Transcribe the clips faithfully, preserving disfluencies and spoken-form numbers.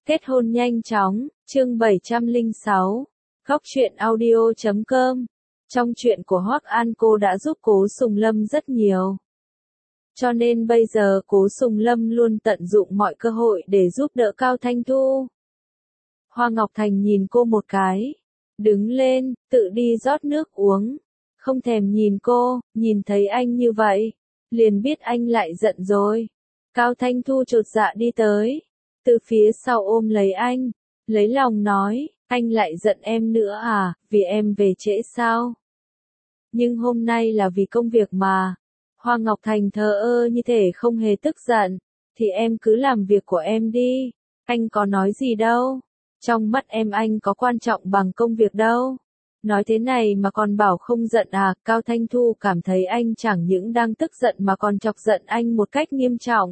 Kết hôn nhanh chóng, chương bảy trăm lẻ sáu, Góc truyện audio chấm com. Trong chuyện của Hoắc An cô đã giúp Cố Sùng Lâm rất nhiều. Cho nên bây giờ Cố Sùng Lâm luôn tận dụng mọi cơ hội để giúp đỡ Cao Thanh Thu. Hoa Ngọc Thành nhìn cô một cái, đứng lên, tự đi rót nước uống, không thèm nhìn cô, nhìn thấy anh như vậy, liền biết anh lại giận rồi. Cao Thanh Thu chột dạ đi tới, từ phía sau ôm lấy anh, lấy lòng nói, anh lại giận em nữa à, vì em về trễ sao? Nhưng hôm nay là vì công việc mà. Hoa Ngọc Thành thờ ơ như thể không hề tức giận, thì em cứ làm việc của em đi, anh có nói gì đâu, trong mắt em anh có quan trọng bằng công việc đâu. Nói thế này mà còn bảo không giận à, Cao Thanh Thu cảm thấy anh chẳng những đang tức giận mà còn chọc giận anh một cách nghiêm trọng.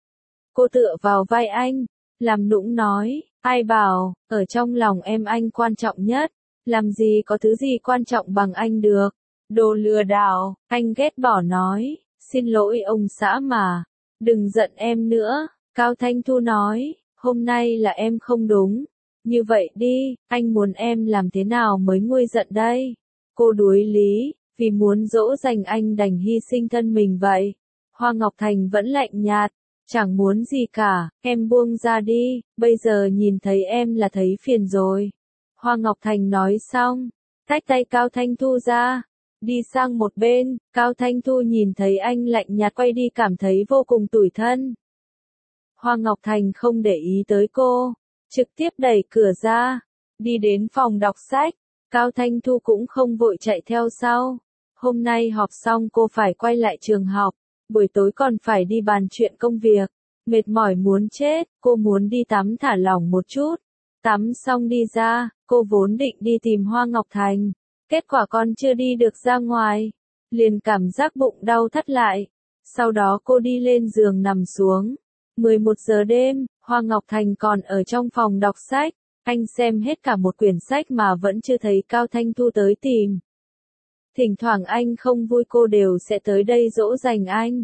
Cô tựa vào vai anh, làm nũng nói, ai bảo, ở trong lòng em anh quan trọng nhất, làm gì có thứ gì quan trọng bằng anh được. Đồ lừa đảo, anh ghét bỏ nói, xin lỗi ông xã mà, đừng giận em nữa. Cao Thanh Thu nói, hôm nay là em không đúng, như vậy đi, anh muốn em làm thế nào mới nguôi giận đây? Cô đuối lý, vì muốn dỗ dành anh đành hy sinh thân mình vậy. Hoa Ngọc Thành vẫn lạnh nhạt, chẳng muốn gì cả, em buông ra đi, bây giờ nhìn thấy em là thấy phiền rồi. Hoa Ngọc Thành nói xong, tách tay Cao Thanh Thu ra, đi sang một bên. Cao Thanh Thu nhìn thấy anh lạnh nhạt quay đi cảm thấy vô cùng tủi thân. Hoa Ngọc Thành không để ý tới cô, trực tiếp đẩy cửa ra, đi đến phòng đọc sách. Cao Thanh Thu cũng không vội chạy theo sau. Hôm nay họp xong cô phải quay lại trường học, buổi tối còn phải đi bàn chuyện công việc, mệt mỏi muốn chết, cô muốn đi tắm thả lỏng một chút. Tắm xong đi ra, cô vốn định đi tìm Hoa Ngọc Thành, kết quả còn chưa đi được ra ngoài, liền cảm giác bụng đau thắt lại. Sau đó cô đi lên giường nằm xuống. mười một giờ đêm, Hoa Ngọc Thành còn ở trong phòng đọc sách, anh xem hết cả một quyển sách mà vẫn chưa thấy Cao Thanh Thu tới tìm. Thỉnh thoảng anh không vui cô đều sẽ tới đây dỗ dành anh.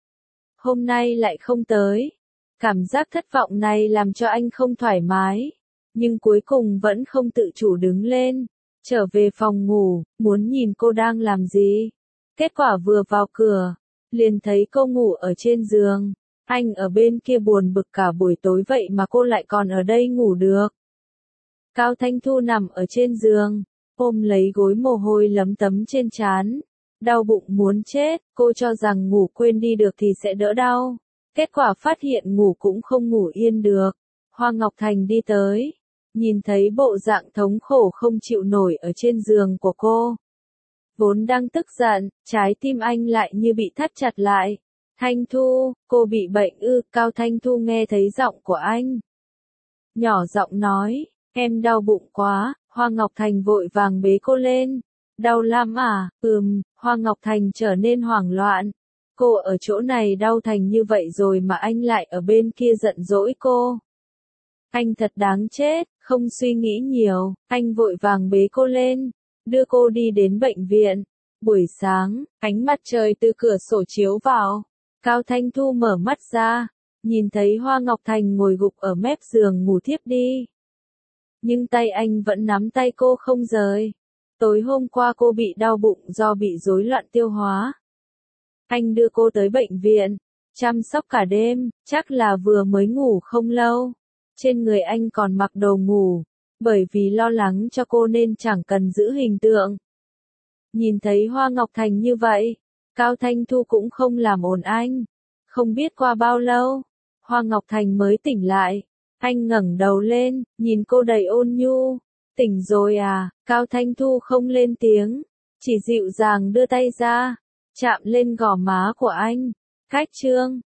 Hôm nay lại không tới. Cảm giác thất vọng này làm cho anh không thoải mái, nhưng cuối cùng vẫn không tự chủ đứng lên, trở về phòng ngủ, muốn nhìn cô đang làm gì. Kết quả vừa vào cửa, liền thấy cô ngủ ở trên giường. Anh ở bên kia buồn bực cả buổi tối vậy mà cô lại còn ở đây ngủ được. Cao Thanh Thu nằm ở trên giường, ôm lấy gối mồ hôi lấm tấm trên trán, đau bụng muốn chết. Cô cho rằng ngủ quên đi được thì sẽ đỡ đau, kết quả phát hiện ngủ cũng không ngủ yên được. Hoa Ngọc Thành đi tới, nhìn thấy bộ dạng thống khổ không chịu nổi ở trên giường của cô. Vốn đang tức giận, trái tim anh lại như bị thắt chặt lại. Thanh Thu, cô bị bệnh ư? Cao Thanh Thu nghe thấy giọng của anh, nhỏ giọng nói, em đau bụng quá. Hoa Ngọc Thành vội vàng bế cô lên. Đau lắm à? Ừm. Hoa Ngọc Thành trở nên hoảng loạn. Cô ở chỗ này đau thành như vậy rồi mà anh lại ở bên kia giận dỗi cô. Anh thật đáng chết. Không suy nghĩ nhiều, anh vội vàng bế cô lên, đưa cô đi đến bệnh viện. Buổi sáng, ánh mặt trời từ cửa sổ chiếu vào. Cao Thanh Thu mở mắt ra, nhìn thấy Hoa Ngọc Thành ngồi gục ở mép giường ngủ thiếp đi. Nhưng tay anh vẫn nắm tay cô không rời. Tối hôm qua cô bị đau bụng do bị rối loạn tiêu hóa. Anh đưa cô tới bệnh viện, chăm sóc cả đêm, chắc là vừa mới ngủ không lâu. Trên người anh còn mặc đồ ngủ, bởi vì lo lắng cho cô nên chẳng cần giữ hình tượng. Nhìn thấy Hoa Ngọc Thành như vậy, Cao Thanh Thu cũng không làm ồn anh. Không biết qua bao lâu, Hoa Ngọc Thành mới tỉnh lại. Anh ngẩng đầu lên, nhìn cô đầy ôn nhu. Tỉnh rồi à? Cao Thanh Thu không lên tiếng, chỉ dịu dàng đưa tay ra, chạm lên gò má của anh. Cách chương